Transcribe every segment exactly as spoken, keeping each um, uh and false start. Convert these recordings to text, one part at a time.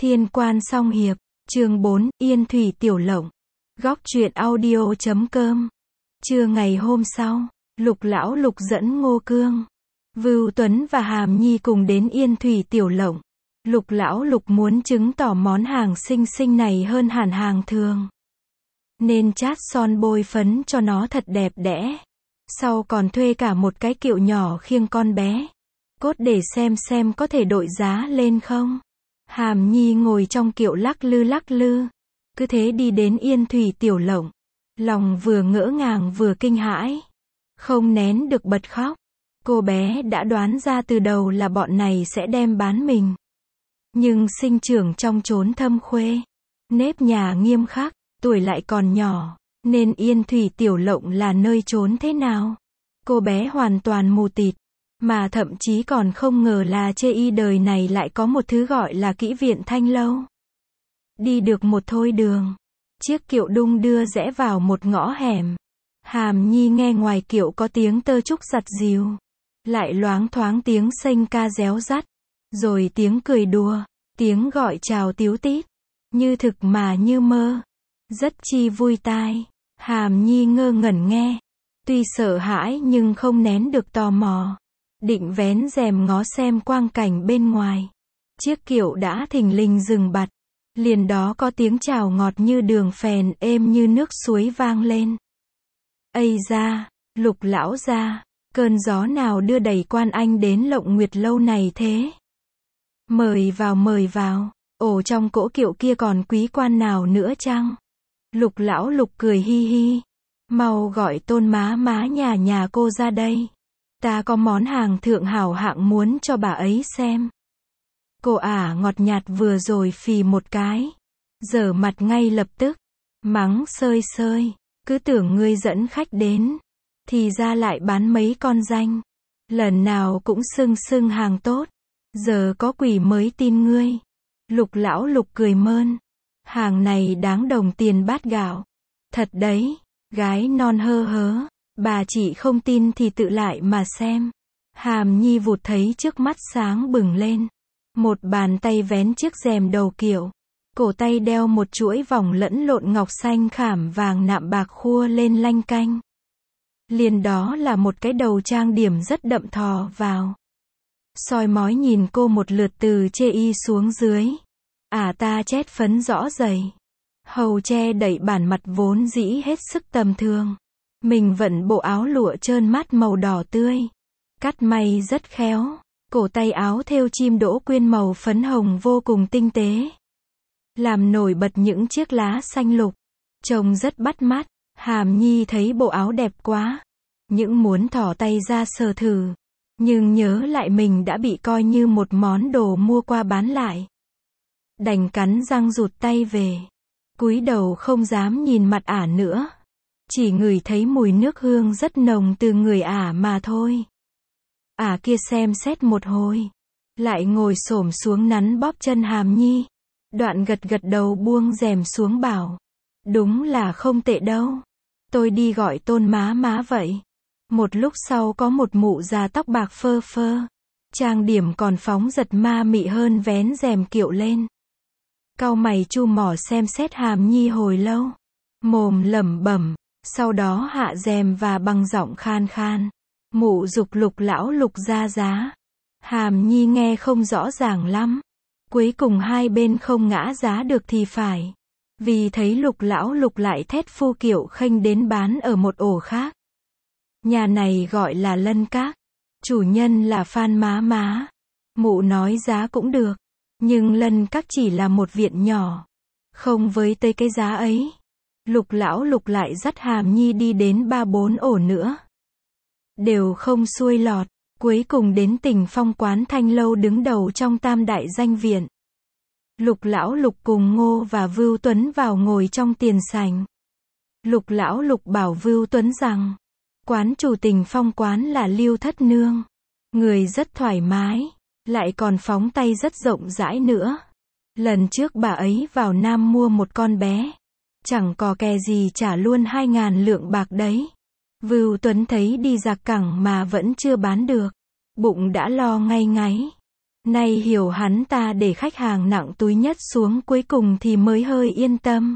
Thiên Quan Song Hiệp, chương bốn, Yên Thủy Tiểu Lộng. Góc truyện audio chấm com. Trưa ngày hôm sau, Lục Lão Lục dẫn Ngô Cương, Vưu Tuấn và Hàm Nhi cùng đến Yên Thủy Tiểu Lộng. Lục Lão Lục muốn chứng tỏ món hàng xinh xinh này hơn hẳn hàng thường, nên chát son bôi phấn cho nó thật đẹp đẽ. Sau còn thuê cả một cái kiệu nhỏ khiêng con bé, cốt để xem xem có thể đội giá lên không. Hàm Nhi ngồi trong kiệu lắc lư lắc lư, cứ thế đi đến Yên Thủy Tiểu Lộng. Lòng vừa ngỡ ngàng vừa kinh hãi, không nén được bật khóc. Cô bé đã đoán ra từ đầu là bọn này sẽ đem bán mình. Nhưng sinh trưởng trong chốn thâm khuê, nếp nhà nghiêm khắc, tuổi lại còn nhỏ, nên Yên Thủy Tiểu Lộng là nơi trốn thế nào cô bé hoàn toàn mù tịt, mà thậm chí còn không ngờ là chê y đời này lại có một thứ gọi là Kỹ Viện Thanh Lâu. Đi được một thôi đường, chiếc kiệu đung đưa rẽ vào một ngõ hẻm. Hàm Nhi nghe ngoài kiệu có tiếng tơ trúc giặt dìu, lại loáng thoáng tiếng sênh ca réo rắt, rồi tiếng cười đùa, tiếng gọi chào tíu tít, như thực mà như mơ, rất chi vui tai. Hàm Nhi ngơ ngẩn nghe, tuy sợ hãi nhưng không nén được tò mò, định vén rèm ngó xem quang cảnh bên ngoài. Chiếc kiệu đã thình lình dừng bặt, liền đó có tiếng chào ngọt như đường phèn, êm như nước suối vang lên. Ây da, Lục lão gia, cơn gió nào đưa đẩy quan anh đến Lộng Nguyệt lâu này thế? Mời vào mời vào, ồ trong cỗ kiệu kia còn quý quan nào nữa chăng? Lục lão Lục cười hi hi, mau gọi Tôn má má nhà nhà cô ra đây, ta có món hàng thượng hảo hạng muốn cho bà ấy xem. Cô ả ngọt nhạt vừa rồi phì một cái, giở mặt ngay lập tức, mắng sơi sơi, cứ tưởng ngươi dẫn khách đến, thì ra lại bán mấy con danh, lần nào cũng xưng xưng hàng tốt, giờ có quỷ mới tin ngươi. Lục lão Lục cười mơn, hàng này đáng đồng tiền bát gạo, thật đấy, gái non hơ hớ, bà chị không tin thì tự lại mà xem. Hàm Nhi vụt thấy trước mắt sáng bừng lên, một bàn tay vén chiếc rèm đầu kiệu, cổ tay đeo một chuỗi vòng lẫn lộn ngọc xanh khảm vàng nạm bạc khua lên lanh canh. Liền đó là một cái đầu trang điểm rất đậm thò vào, soi mói nhìn cô một lượt từ chê y xuống dưới. À ta chét phấn rõ rầy, hầu che đậy bản mặt vốn dĩ hết sức tầm thường. Mình vận bộ áo lụa trơn mát màu đỏ tươi, cắt may rất khéo, cổ tay áo thêu chim đỗ quyên màu phấn hồng vô cùng tinh tế, làm nổi bật những chiếc lá xanh lục, trông rất bắt mắt. Hàm Nhi thấy bộ áo đẹp quá, những muốn thỏ tay ra sờ thử, nhưng nhớ lại mình đã bị coi như một món đồ mua qua bán lại, đành cắn răng rụt tay về, cúi đầu không dám nhìn mặt ả nữa, chỉ ngửi thấy mùi nước hương rất nồng từ người ả mà thôi. Ả kia xem xét một hồi, lại ngồi xổm xuống nắn bóp chân Hàm Nhi, đoạn gật gật đầu buông rèm xuống bảo, đúng là không tệ đâu, tôi đi gọi Tôn má má vậy. Một lúc sau có một mụ già tóc bạc phơ phơ, trang điểm còn phóng giật ma mị hơn, vén rèm kiệu lên, cau mày chu mỏ xem xét Hàm Nhi hồi lâu, mồm lẩm bẩm, sau đó hạ rèm và bằng giọng khan khan, mụ giục Lục lão Lục ra giá. Hàm Nhi nghe không rõ ràng lắm, cuối cùng hai bên không ngã giá được thì phải, vì thấy Lục lão Lục lại thét phu kiệu khênh đến bán ở một ổ khác. Nhà này gọi là Lân Các, chủ nhân là Phan má má. Mụ nói giá cũng được, nhưng Lân Các chỉ là một viện nhỏ, không với tới cái giá ấy. Lục lão Lục lại dắt Hàm Nhi đi đến ba bốn ổ nữa, đều không xuôi lọt, cuối cùng đến Tình Phong quán Thanh Lâu đứng đầu trong tam đại danh viện. Lục lão Lục cùng Ngô và Vưu Tuấn vào ngồi trong tiền sảnh. Lục lão Lục bảo Vưu Tuấn rằng, quán chủ Tình Phong quán là Lưu Thất Nương, người rất thoải mái, lại còn phóng tay rất rộng rãi nữa. Lần trước bà ấy vào Nam mua một con bé, chẳng có kè gì trả luôn hai ngàn lượng bạc đấy. Vưu Tuấn thấy đi giặc cẳng mà vẫn chưa bán được, bụng đã lo ngay ngáy. Nay hiểu hắn ta để khách hàng nặng túi nhất xuống cuối cùng thì mới hơi yên tâm.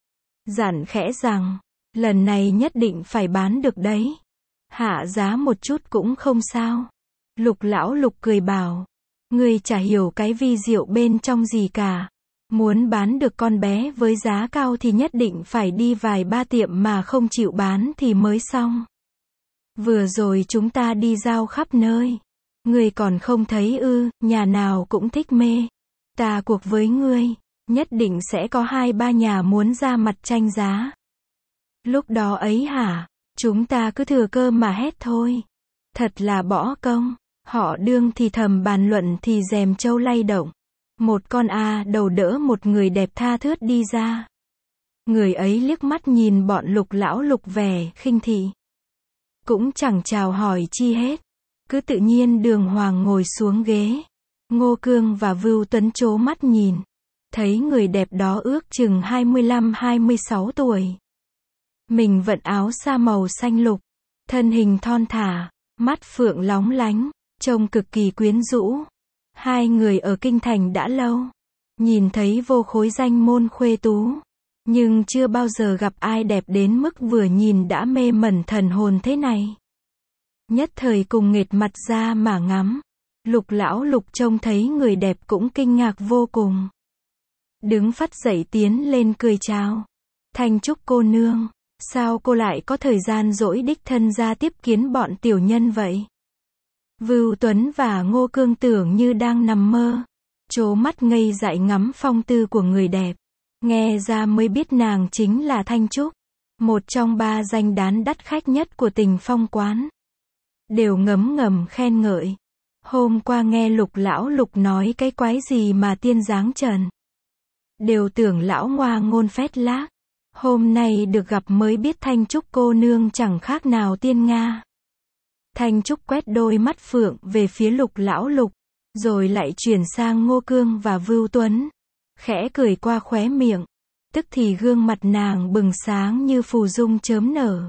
Dặn khẽ rằng, lần này nhất định phải bán được đấy. Hạ giá một chút cũng không sao. Lục lão lục cười bảo, ngươi chả hiểu cái vi diệu bên trong gì cả. Muốn bán được con bé với giá cao thì nhất định phải đi vài ba tiệm mà không chịu bán thì mới xong. Vừa rồi chúng ta đi giao khắp nơi. Ngươi còn không thấy ư, nhà nào cũng thích mê. Ta cuộc với ngươi, nhất định sẽ có hai ba nhà muốn ra mặt tranh giá. Lúc đó ấy hả, chúng ta cứ thừa cơ mà hét thôi. Thật là bỏ công. Họ đương thì thầm bàn luận thì rèm trâu lay động. Một con A đầu đỡ một người đẹp tha thướt đi ra. Người ấy liếc mắt nhìn bọn lục lão lục vẻ khinh thị. Cũng chẳng chào hỏi chi hết. Cứ tự nhiên đường hoàng ngồi xuống ghế. Ngô Cương và Vưu Tuấn trố mắt nhìn. Thấy người đẹp đó ước chừng hai mươi lăm hai mươi sáu tuổi. Mình vận áo sa màu xanh lục. Thân hình thon thả, mắt phượng lóng lánh, trông cực kỳ quyến rũ. Hai người ở kinh thành đã lâu. Nhìn thấy vô khối danh môn khuê tú. Nhưng chưa bao giờ gặp ai đẹp đến mức vừa nhìn đã mê mẩn thần hồn thế này. Nhất thời cùng nghệt mặt ra mà ngắm. Lục lão lục trông thấy người đẹp cũng kinh ngạc vô cùng. Đứng phắt dậy tiến lên cười chào. Thanh Trúc cô nương, sao cô lại có thời gian rỗi đích thân ra tiếp kiến bọn tiểu nhân vậy? Vưu Tuấn và Ngô Cương tưởng như đang nằm mơ. Trố mắt ngây dại ngắm phong tư của người đẹp. Nghe ra mới biết nàng chính là Thanh Trúc. Một trong ba danh đán đắt khách nhất của Tình Phong quán. Đều ngấm ngầm khen ngợi. Hôm qua nghe lục lão lục nói cái quái gì mà tiên dáng trần. Đều tưởng lão ngoa ngôn phét lác. Hôm nay được gặp mới biết Thanh Trúc cô nương chẳng khác nào tiên Nga. Thanh Trúc quét đôi mắt phượng về phía lục lão lục. Rồi lại chuyển sang Ngô Cương và Vưu Tuấn. Khẽ cười qua khóe miệng. Tức thì gương mặt nàng bừng sáng như phù dung chớm nở.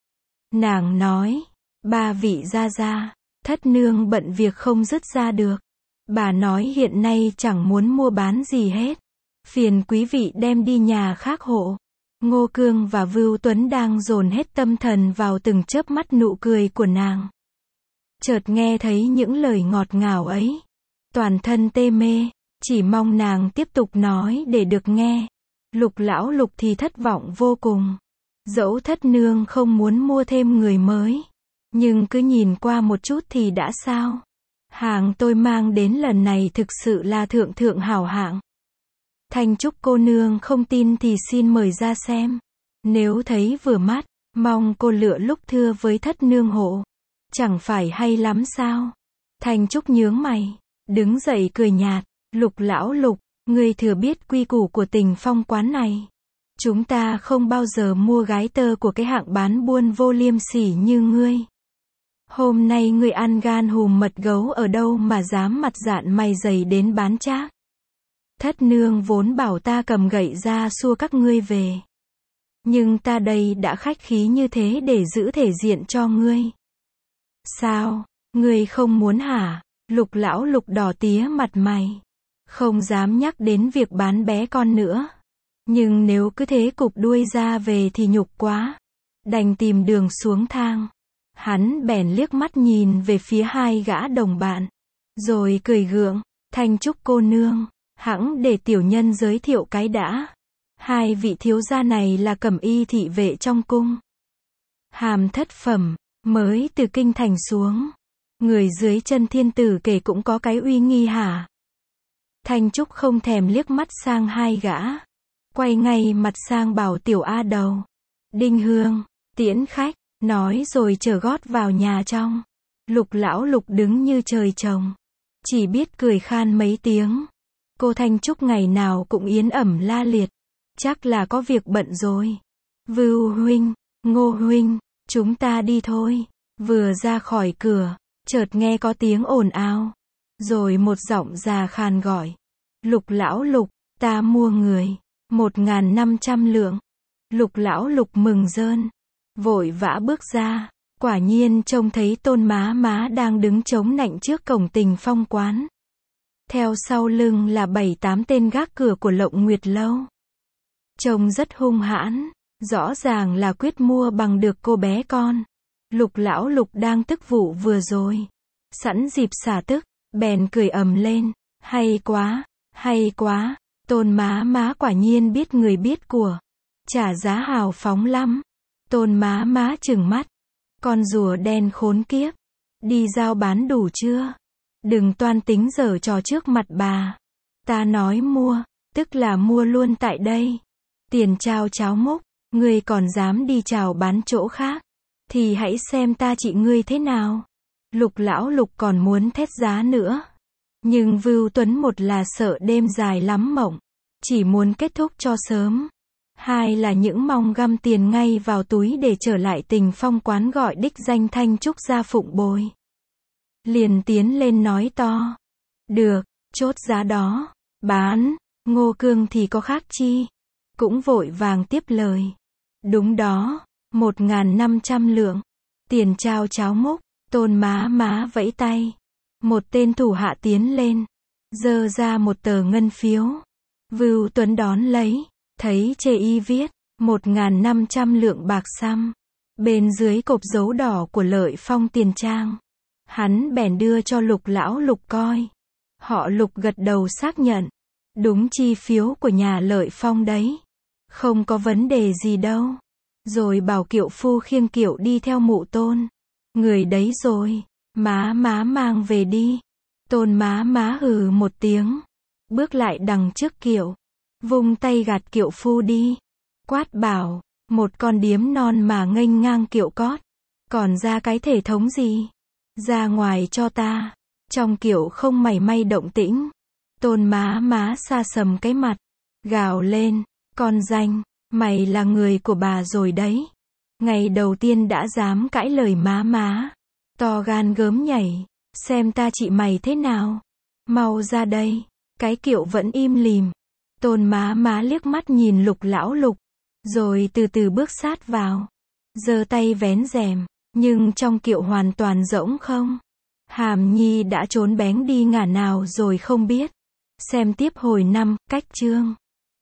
Nàng nói, ba vị gia gia, thất nương bận việc không dứt ra được. Bà nói hiện nay chẳng muốn mua bán gì hết. Phiền quý vị đem đi nhà khác hộ. Ngô Cương và Vưu Tuấn đang dồn hết tâm thần vào từng chớp mắt nụ cười của nàng. Chợt nghe thấy những lời ngọt ngào ấy. Toàn thân tê mê, chỉ mong nàng tiếp tục nói để được nghe. Lục lão lục thì thất vọng vô cùng. Dẫu thất nương không muốn mua thêm người mới. Nhưng cứ nhìn qua một chút thì đã sao. Hàng tôi mang đến lần này thực sự là thượng thượng hảo hạng. Thanh Trúc cô nương không tin thì xin mời ra xem. Nếu thấy vừa mắt, mong cô lựa lúc thưa với thất nương hộ. Chẳng phải hay lắm sao? Thanh Trúc nhướng mày, đứng dậy cười nhạt. Lục lão lục, ngươi thừa biết quy củ của Tình Phong quán này. Chúng ta không bao giờ mua gái tơ của cái hạng bán buôn vô liêm sỉ như ngươi. Hôm nay ngươi ăn gan hùm mật gấu ở đâu mà dám mặt dạn mày dày đến bán trác. Thất nương vốn bảo ta cầm gậy ra xua các ngươi về. Nhưng ta đây đã khách khí như thế để giữ thể diện cho ngươi. Sao, ngươi không muốn hả? Lục lão lục đỏ tía mặt mày. Không dám nhắc đến việc bán bé con nữa. Nhưng nếu cứ thế cụp đuôi ra về thì nhục quá. Đành tìm đường xuống thang. Hắn bèn liếc mắt nhìn về phía hai gã đồng bạn. Rồi cười gượng. Thanh Trúc cô nương, hẵng để tiểu nhân giới thiệu cái đã. Hai vị thiếu gia này là cẩm y thị vệ trong cung. Hàm thất phẩm, mới từ kinh thành xuống. Người dưới chân thiên tử kể cũng có cái uy nghi hả? Thanh Trúc không thèm liếc mắt sang hai gã. Quay ngay mặt sang bảo tiểu A đầu. Đinh Hương, tiễn khách, nói rồi chở gót vào nhà trong. Lục lão lục đứng như trời trồng. Chỉ biết cười khan mấy tiếng. Cô Thanh Trúc ngày nào cũng yến ẩm la liệt. Chắc là có việc bận rồi. Vưu huynh, Ngô huynh, chúng ta đi thôi. Vừa ra khỏi cửa, chợt nghe có tiếng ồn ào. Rồi một giọng già khàn gọi. Lục lão lục, ta mua người. Một ngàn năm trăm lượng. Lục lão lục mừng rơn. Vội vã bước ra. Quả nhiên trông thấy Tôn má má đang đứng chống nạnh trước cổng Tình Phong quán. Theo sau lưng là bảy tám tên gác cửa của Lộng Nguyệt Lâu. Trông rất hung hãn, rõ ràng là quyết mua bằng được cô bé con. Lục lão lục đang tức vụ vừa rồi, sẵn dịp xả tức, bèn cười ầm lên, hay quá, hay quá, Tôn má má quả nhiên biết người biết của, trả giá hào phóng lắm. Tôn má má trừng mắt, con rùa đen khốn kiếp, đi giao bán đủ chưa? Đừng toan tính giở trò trước mặt bà. Ta nói mua, tức là mua luôn tại đây. Tiền trao cháo múc, ngươi còn dám đi chào bán chỗ khác, thì hãy xem ta trị ngươi thế nào. Lục lão lục còn muốn thét giá nữa. Nhưng Vưu Tuấn một là sợ đêm dài lắm mộng, chỉ muốn kết thúc cho sớm. Hai là những mong găm tiền ngay vào túi để trở lại Tình Phong quán gọi đích danh Thanh Trúc ra phụng bồi. Liền tiến lên nói to. Được, chốt giá đó, bán, Ngô Cương thì có khác chi. Cũng vội vàng tiếp lời. Đúng đó, một ngàn năm trăm lượng. Tiền trao cháo múc, Tôn má má vẫy tay. Một tên thủ hạ tiến lên, giơ ra một tờ ngân phiếu. Vưu Tuấn đón lấy, thấy chê y viết, một ngàn năm trăm lượng bạc xăm. Bên dưới cột dấu đỏ của Lợi Phong tiền trang. Hắn bèn đưa cho Lục lão lục coi. Họ Lục gật đầu xác nhận. Đúng chi phiếu của nhà Lợi Phong đấy. Không có vấn đề gì đâu. Rồi bảo kiệu phu khiêng kiệu đi theo Mụ Tôn. Người đấy rồi, má má mang về đi. Tôn má má hừ một tiếng, bước lại đằng trước kiệu, vung tay gạt kiệu phu đi. Quát bảo, một con điếm non mà nghênh ngang kiệu cót, còn ra cái thể thống gì? Ra ngoài cho ta. Trong kiệu không mảy may động tĩnh. Tôn má má sa sầm cái mặt, gào lên, con danh, mày là người của bà rồi đấy. Ngày đầu tiên đã dám cãi lời má má. To gan gớm nhảy, xem ta trị mày thế nào. Mau ra đây. Cái kiệu vẫn im lìm. Tôn má má liếc mắt nhìn Lục lão lục, rồi từ từ bước sát vào, giơ tay vén rèm, nhưng trong kiệu hoàn toàn rỗng không. Hàm Nhi đã trốn bén đi ngả nào rồi không biết. Xem tiếp hồi năm, cách chương.